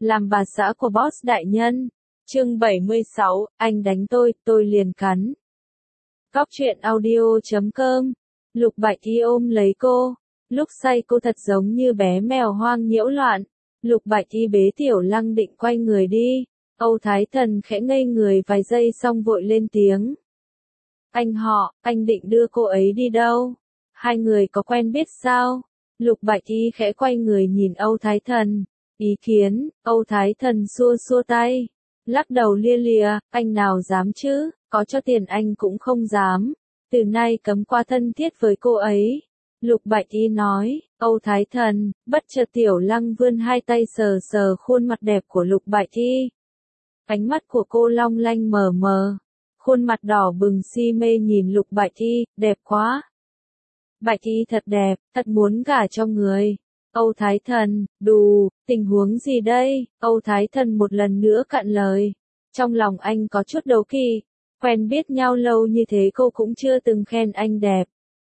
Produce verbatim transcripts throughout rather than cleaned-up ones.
làm bà xã của boss đại nhân. Chương bảy mươi sáu, anh đánh tôi, tôi liền cắn. Cóc truyện audio chấm com. Lục Bạch Y ôm lấy cô. Lúc say cô thật giống như bé mèo hoang nhiễu loạn. Lục Bạch Y bế Tiểu Lăng định quay người đi. Âu Thái Thần khẽ ngây người vài giây xong vội lên tiếng. Anh họ, anh định đưa cô ấy đi đâu? Hai người có quen biết sao? Lục Bạch Y khẽ quay người nhìn Âu Thái Thần. Ý kiến, Âu Thái Thần xua xua tay. Lắc đầu lia lịa, anh nào dám chứ, có cho tiền anh cũng không dám. Từ nay cấm qua thân thiết với cô ấy. Lục Bạch Y nói, Âu Thái Thần, bất chợt Tiểu Lăng vươn hai tay sờ sờ khuôn mặt đẹp của Lục Bạch Y. Ánh mắt của cô long lanh mờ mờ. Khuôn mặt đỏ bừng si mê nhìn Lục Bạch Y, đẹp quá. Bạch Y thật đẹp, thật muốn gả cho người. Âu Thái Thần, đù, tình huống gì đây? Âu Thái Thần một lần nữa cạn lời. Trong lòng anh có chút đố kỵ. Quen biết nhau lâu như thế cô cũng chưa từng khen anh đẹp.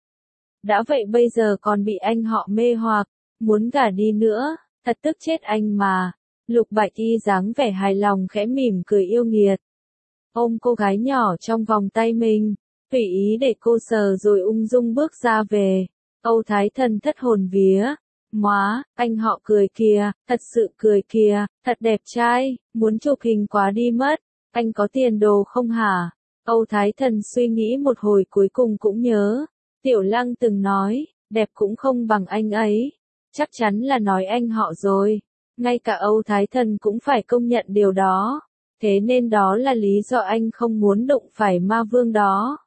Đã vậy bây giờ còn bị anh họ mê hoặc, muốn gả đi nữa, thật tức chết anh mà. Lục Bạch Y dáng vẻ hài lòng khẽ mỉm cười yêu nghiệt. Ôm cô gái nhỏ trong vòng tay mình, tùy ý để cô sờ rồi ung dung bước ra về. Âu Thái Thần thất hồn vía. Móa, anh họ cười kìa, thật sự cười kìa, thật đẹp trai, muốn chụp hình quá đi mất. Anh có tiền đồ không hả? Âu Thái Thần suy nghĩ một hồi cuối cùng cũng nhớ. Tiểu Lăng từng nói, đẹp cũng không bằng anh ấy. Chắc chắn là nói anh họ rồi. Ngay cả Âu Thái Thần cũng phải công nhận điều đó. Thế nên đó là lý do anh không muốn đụng phải ma vương đó.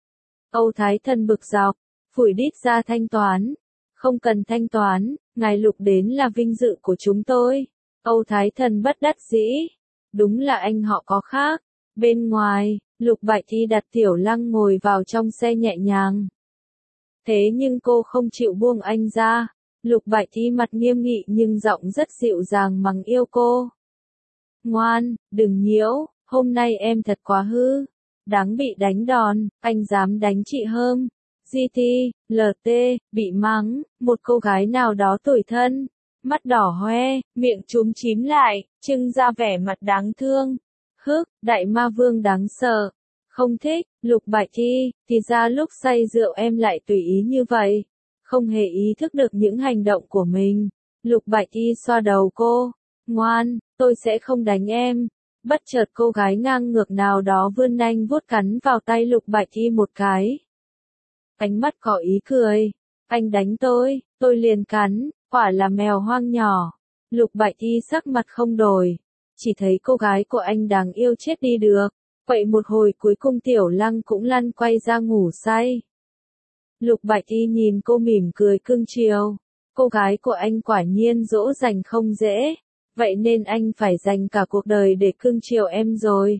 Âu Thái Thần bực dọc, phủi đít ra thanh toán. Không cần thanh toán, ngài Lục đến là vinh dự của chúng tôi. Âu Thái Thần bất đắc dĩ. Đúng là anh họ có khác. Bên ngoài, Lục Bạch Y đặt Tiểu Lăng ngồi vào trong xe nhẹ nhàng. Thế nhưng cô không chịu buông anh ra. Lục Bạch Y mặt nghiêm nghị nhưng giọng rất dịu dàng mắng yêu cô. Ngoan, đừng nhiễu, hôm nay em thật quá hư. Đáng bị đánh đòn, anh dám đánh chị Hơm. giê tê, lờ tê, bị mắng, một cô gái nào đó tủi thân. Mắt đỏ hoe, miệng chúm chím lại, trưng ra vẻ mặt đáng thương. Hức, đại ma vương đáng sợ. Không thích, Lục Bạch Y, thì ra lúc say rượu em lại tùy ý như vậy. Không hề ý thức được những hành động của mình. Lục Bạch Y xoa đầu cô. Ngoan, tôi sẽ không đánh em. Bất chợt cô gái ngang ngược nào đó vươn nanh vuốt cắn vào tay Lục Bạch Y một cái. Ánh mắt có ý cười. Anh đánh tôi, tôi liền cắn, quả là mèo hoang nhỏ. Lục Bạch Y sắc mặt không đổi. Chỉ thấy cô gái của anh đáng yêu chết đi được. Vậy một hồi cuối cùng Tiểu Lăng cũng lăn quay ra ngủ say. Lục Bạch Y nhìn cô mỉm cười cưng chiều. Cô gái của anh quả nhiên dỗ dành không dễ. Vậy nên anh phải dành cả cuộc đời để cưng chiều em rồi.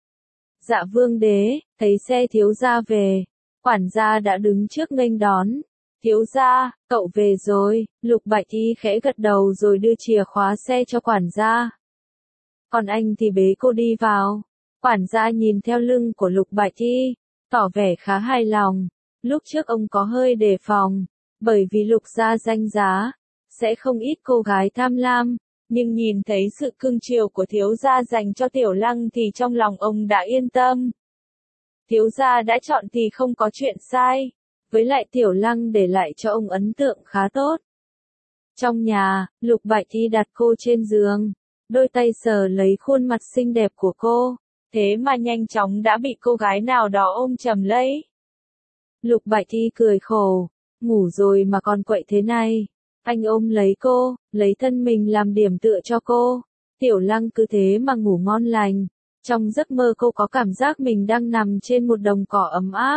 Dạ Vương Đế, thấy xe thiếu gia về. Quản gia đã đứng trước nghênh đón. Thiếu gia, cậu về rồi. Lục Bạch Y khẽ gật đầu rồi đưa chìa khóa xe cho quản gia. Còn anh thì bế cô đi vào. Quản gia nhìn theo lưng của Lục Bạch Y, tỏ vẻ khá hài lòng. Lúc trước ông có hơi đề phòng, bởi vì Lục gia danh giá, sẽ không ít cô gái tham lam. Nhưng nhìn thấy sự cưng chiều của thiếu gia dành cho Tiểu Lăng thì trong lòng ông đã yên tâm. Thiếu gia đã chọn thì không có chuyện sai. Với lại Tiểu Lăng để lại cho ông ấn tượng khá tốt. Trong nhà, Lục Bạch Y đặt cô trên giường. Đôi tay sờ lấy khuôn mặt xinh đẹp của cô. Thế mà nhanh chóng đã bị cô gái nào đó ôm chầm lấy. Lục Bạch Y cười khổ. Ngủ rồi mà còn quậy thế này. Anh ôm lấy cô, lấy thân mình làm điểm tựa cho cô. Tiểu Lăng cứ thế mà ngủ ngon lành. Trong giấc mơ cô có cảm giác mình đang nằm trên một đồng cỏ ấm áp.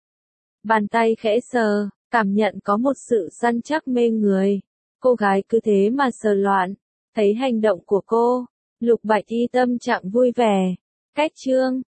Bàn tay khẽ sờ, cảm nhận có một sự săn chắc mê người. Cô gái cứ thế mà sờ loạn. Thấy hành động của cô, Lục Bạch Y tâm trạng vui vẻ. Cách chương